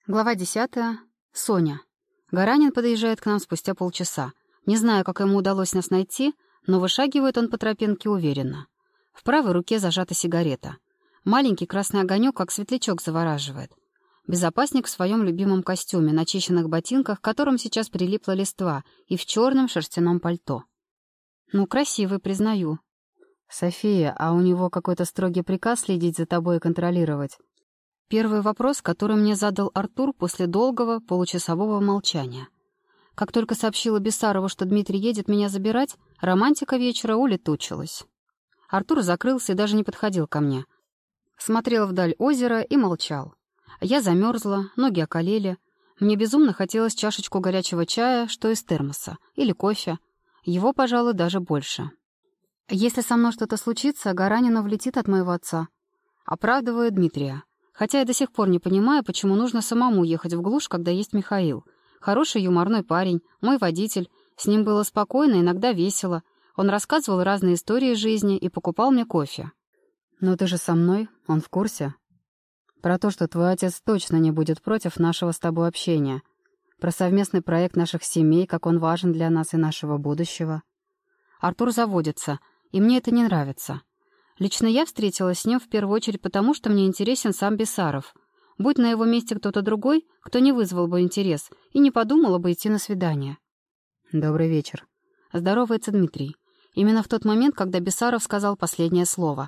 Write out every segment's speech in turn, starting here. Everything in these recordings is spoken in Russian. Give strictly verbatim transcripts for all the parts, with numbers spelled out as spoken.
Глава десятая. Соня. Гаранин подъезжает к нам спустя полчаса. Не знаю, как ему удалось нас найти, но вышагивает он по тропинке уверенно. В правой руке зажата сигарета. Маленький красный огонек, как светлячок, завораживает. Безопасник в своем любимом костюме, на чищенных ботинках, к которым сейчас прилипла листва, и в черном шерстяном пальто. Ну, красивый, признаю. «София, а у него какой-то строгий приказ следить за тобой и контролировать?» Первый вопрос, который мне задал Артур после долгого получасового молчания. Как только сообщила Бессарову, что Дмитрий едет меня забирать, романтика вечера улетучилась. Артур закрылся и даже не подходил ко мне. Смотрел вдаль озера и молчал. Я замерзла, ноги околели. Мне безумно хотелось чашечку горячего чая, что из термоса, или кофе. Его, пожалуй, даже больше. Если со мной что-то случится, Гаранина влетит от моего отца. Оправдываю Дмитрия. Хотя я до сих пор не понимаю, почему нужно самому ехать в глушь, когда есть Михаил. Хороший юморной парень, мой водитель. С ним было спокойно, иногда весело. Он рассказывал разные истории жизни и покупал мне кофе. «Но ты же со мной, он в курсе. Про то, что твой отец точно не будет против нашего с тобой общения. Про совместный проект наших семей, как он важен для нас и нашего будущего». Артур заводится, и мне это не нравится. Лично я встретилась с ним в первую очередь потому, что мне интересен сам Бессаров. Будь на его месте кто-то другой, кто не вызвал бы интерес и не подумала бы идти на свидание. «Добрый вечер», — здоровается Дмитрий. Именно в тот момент, когда Бессаров сказал последнее слово.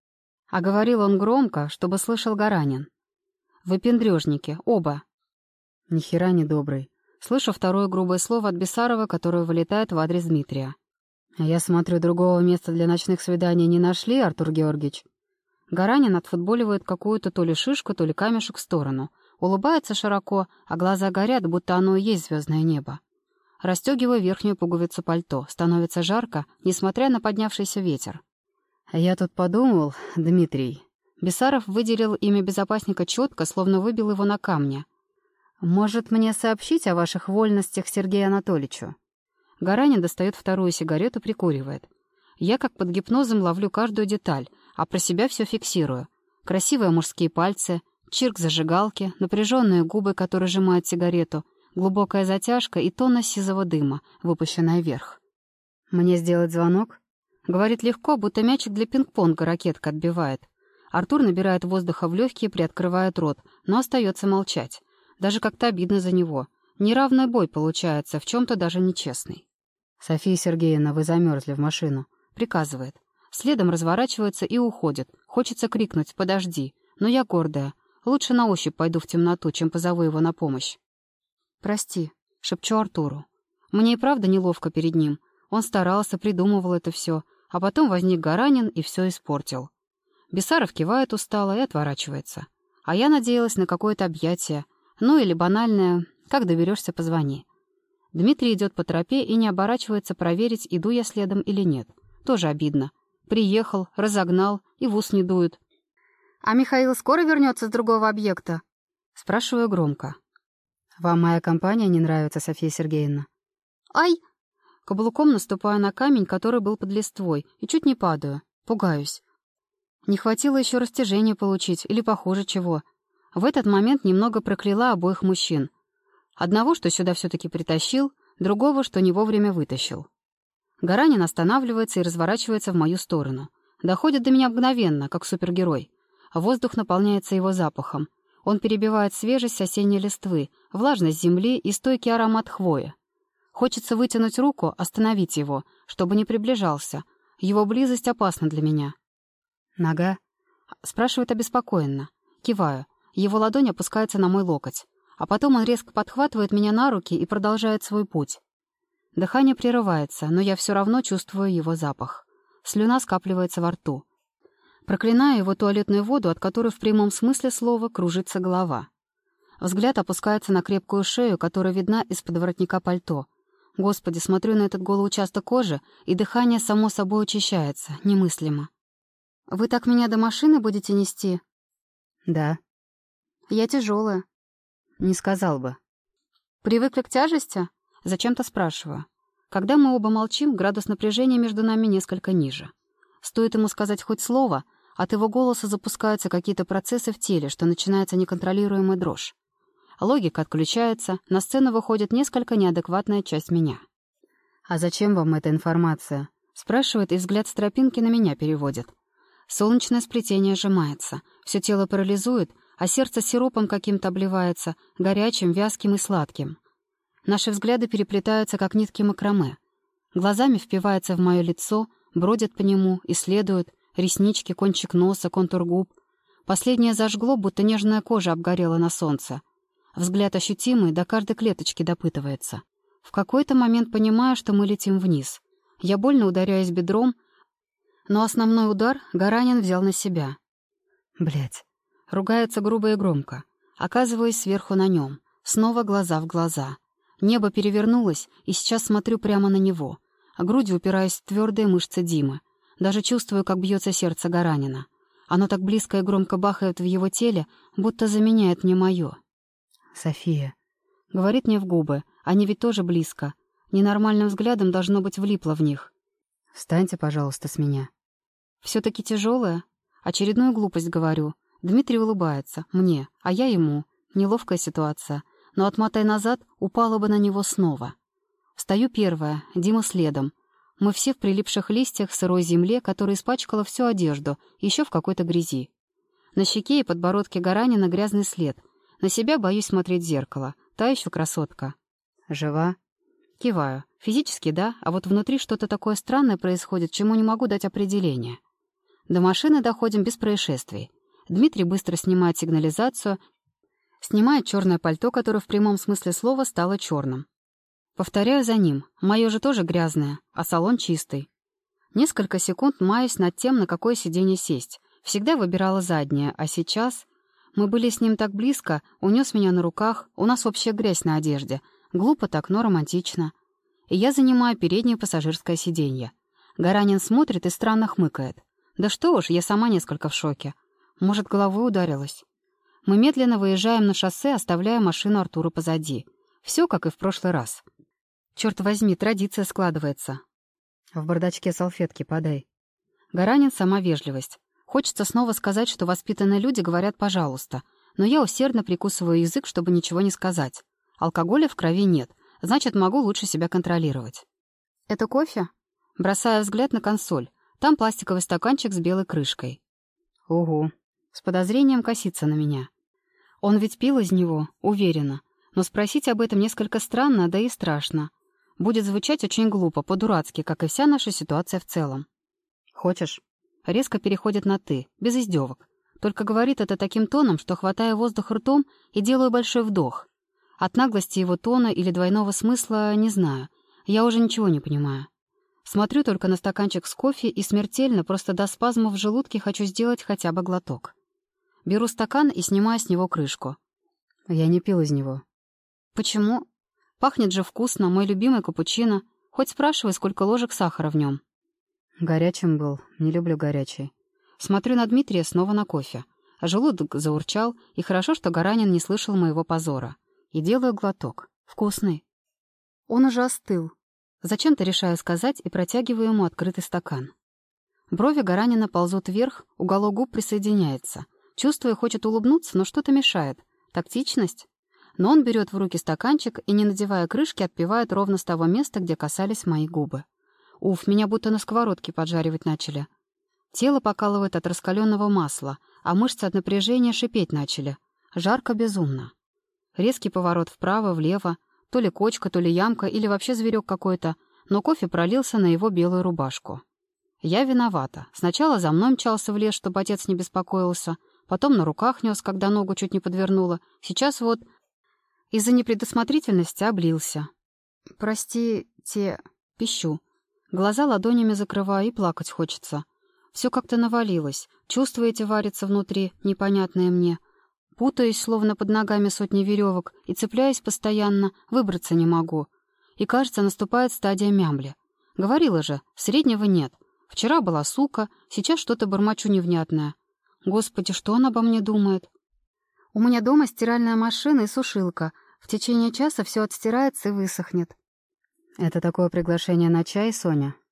А говорил он громко, чтобы слышал Гаранин. «Выпендрежники, оба». «Ни хера не добрый». Слышу второе грубое слово от Бессарова, которое вылетает в адрес Дмитрия. «Я смотрю, другого места для ночных свиданий не нашли, Артур Георгиевич?» Гаранин отфутболивает какую-то то ли шишку, то ли камешек в сторону. Улыбается широко, а глаза горят, будто оно и есть звездное небо. Расстегиваю верхнюю пуговицу пальто. Становится жарко, несмотря на поднявшийся ветер. «Я тут подумал, Дмитрий...» Бессаров выделил имя безопасника четко, словно выбил его на камне. «Может, мне сообщить о ваших вольностях Сергею Анатольевичу?» Гаранин достает вторую сигарету, прикуривает. Я, как под гипнозом, ловлю каждую деталь, а про себя все фиксирую. Красивые мужские пальцы, чирк зажигалки, напряженные губы, которые сжимают сигарету, глубокая затяжка и тонна сизого дыма, выпущенная вверх. «Мне сделать звонок?» Говорит легко, будто мячик для пинг-понга ракетка отбивает. Артур набирает воздуха в легкие, приоткрывает рот, но остается молчать. Даже как-то обидно за него. Неравный бой получается, в чем-то даже нечестный. «София Сергеевна, вы замерзли в машину», — приказывает. Следом разворачивается и уходит. Хочется крикнуть «подожди», но я гордая. Лучше на ощупь пойду в темноту, чем позову его на помощь. «Прости», — шепчу Артуру. Мне и правда неловко перед ним. Он старался, придумывал это все, а потом возник Гаранин и все испортил. Бессаров кивает устало и отворачивается. А я надеялась на какое-то объятие, ну или банальное «как доберешься, позвони». Дмитрий идет по тропе и не оборачивается проверить, иду я следом или нет. Тоже обидно. Приехал, разогнал и в ус не дует. «А Михаил скоро вернется с другого объекта?» Спрашиваю громко. «Вам моя компания не нравится, София Сергеевна?» «Ай!» Каблуком наступаю на камень, который был под листвой, и чуть не падаю. Пугаюсь. Не хватило еще растяжения получить, или похуже чего. В этот момент немного прокляла обоих мужчин. Одного, что сюда все-таки притащил, другого, что не вовремя вытащил. Гаранин останавливается и разворачивается в мою сторону. Доходит до меня мгновенно, как супергерой. Воздух наполняется его запахом. Он перебивает свежесть осенней листвы, влажность земли и стойкий аромат хвои. Хочется вытянуть руку, остановить его, чтобы не приближался. Его близость опасна для меня. «Нога?» — спрашивает обеспокоенно. Киваю. Его ладонь опускается на мой локоть. А потом он резко подхватывает меня на руки и продолжает свой путь. Дыхание прерывается, но я все равно чувствую его запах. Слюна скапливается во рту. Проклинаю его туалетную воду, от которой в прямом смысле слова кружится голова. Взгляд опускается на крепкую шею, которая видна из-под воротника пальто. Господи, смотрю на этот голый участок кожи, и дыхание само собой учащается, немыслимо. «Вы так меня до машины будете нести?» «Да». «Я тяжелая». «Не сказал бы». «Привыкли к тяжести?» Зачем-то спрашиваю. Когда мы оба молчим, градус напряжения между нами несколько ниже. Стоит ему сказать хоть слово, от его голоса запускаются какие-то процессы в теле, что начинается неконтролируемая дрожь. Логика отключается, на сцену выходит несколько неадекватная часть меня. «А зачем вам эта информация?» — спрашивает, и взгляд с тропинки на меня переводит. Солнечное сплетение сжимается, все тело парализует, а сердце сиропом каким-то обливается, горячим, вязким и сладким. Наши взгляды переплетаются, как нитки макраме. Глазами впивается в мое лицо, бродят по нему, исследуют, реснички, кончик носа, контур губ. Последнее зажгло, будто нежная кожа обгорела на солнце. Взгляд ощутимый, до каждой клеточки допытывается. В какой-то момент понимаю, что мы летим вниз. Я больно ударяюсь бедром, но основной удар Гаранин взял на себя. Блядь. Ругается грубо и громко. Оказываюсь сверху на нем. Снова глаза в глаза. Небо перевернулось, и сейчас смотрю прямо на него. А грудью упираюсь в твердые мышцы Димы. Даже чувствую, как бьется сердце Гаранина. Оно так близко и громко бахает в его теле, будто заменяет мне мое. «София», — говорит мне в губы, они ведь тоже близко. Ненормальным взглядом, должно быть, влипло в них. «Встаньте, пожалуйста, с меня». Все-таки тяжелая. Очередную глупость говорю. Дмитрий улыбается. Мне, а я ему. Неловкая ситуация. Но отмотай назад, упала бы на него снова. Встаю первая, Дима следом. Мы все в прилипших листьях в сырой земле, которая испачкала всю одежду, еще в какой-то грязи. На щеке и подбородке Гаранина грязный след. На себя боюсь смотреть в зеркало. Та еще красотка. Жива? Киваю. Физически да, а вот внутри что-то такое странное происходит, чему не могу дать определение. До машины доходим без происшествий. Дмитрий быстро снимает сигнализацию, снимает черное пальто, которое в прямом смысле слова стало черным. Повторяю за ним. Мое же тоже грязное, а салон чистый. Несколько секунд маюсь над тем, на какое сиденье сесть. Всегда выбирала заднее, а сейчас... Мы были с ним так близко, унес меня на руках, у нас общая грязь на одежде. Глупо так, но романтично. И я занимаю переднее пассажирское сиденье. Гаранин смотрит и странно хмыкает. Да что уж, я сама несколько в шоке. Может, головой ударилась. Мы медленно выезжаем на шоссе, оставляя машину Артура позади. Все, как и в прошлый раз. Черт возьми, традиция складывается. В бардачке салфетки подай. Гаранин — сама вежливость. Хочется снова сказать, что воспитанные люди говорят «пожалуйста», но я усердно прикусываю язык, чтобы ничего не сказать. Алкоголя в крови нет, значит, могу лучше себя контролировать. «Это кофе?» Бросая взгляд на консоль. Там пластиковый стаканчик с белой крышкой. Угу. С подозрением косится на меня. Он ведь пил из него, уверена. Но спросить об этом несколько странно, да и страшно. Будет звучать очень глупо, по-дурацки, как и вся наша ситуация в целом. «Хочешь?» Резко переходит на «ты», без издевок. Только говорит это таким тоном, что хватаю воздух ртом и делаю большой вдох. От наглости его тона или двойного смысла не знаю. Я уже ничего не понимаю. Смотрю только на стаканчик с кофе и смертельно, просто до спазмов в желудке хочу сделать хотя бы глоток. Беру стакан и снимаю с него крышку. Я не пил из него. Почему? Пахнет же вкусно, мой любимый капучино. Хоть спрашивай, сколько ложек сахара в нем. Горячим был, не люблю горячий. Смотрю на Дмитрия, снова на кофе. Желудок заурчал, и хорошо, что Гаранин не слышал моего позора. И делаю глоток. Вкусный. Он уже остыл. Зачем-то решаю сказать и протягиваю ему открытый стакан. Брови Гаранина ползут вверх, уголок губ присоединяется. Чувствую, хочет улыбнуться, но что-то мешает. Тактичность? Но он берет в руки стаканчик и, не надевая крышки, отпивает ровно с того места, где касались мои губы. Уф, меня будто на сковородке поджаривать начали. Тело покалывает от раскаленного масла, а мышцы от напряжения шипеть начали. Жарко безумно. Резкий поворот вправо-влево, то ли кочка, то ли ямка, или вообще зверек какой-то, но кофе пролился на его белую рубашку. Я виновата. Сначала за мной мчался в лес, чтобы отец не беспокоился, потом на руках нес, когда ногу чуть не подвернула. Сейчас вот из-за непредусмотрительности облился. «Простите...» — пищу. Глаза ладонями закрываю, и плакать хочется. Все как-то навалилось. Чувства эти варятся внутри, непонятные мне. Путаюсь, словно под ногами сотни веревок, и цепляюсь постоянно, выбраться не могу. И, кажется, наступает стадия мямли. Говорила же, среднего нет. Вчера была сука, сейчас что-то бормочу невнятное. Господи, что она обо мне думает? У меня дома стиральная машина и сушилка. В течение часа все отстирается и высохнет. Это такое приглашение на чай, Соня?